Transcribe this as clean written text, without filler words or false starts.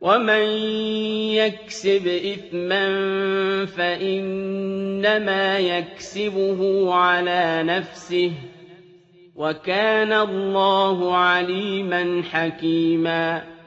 ومن يكسب إثما فإنما يكسبه على نفسه وكان الله عليما حكيما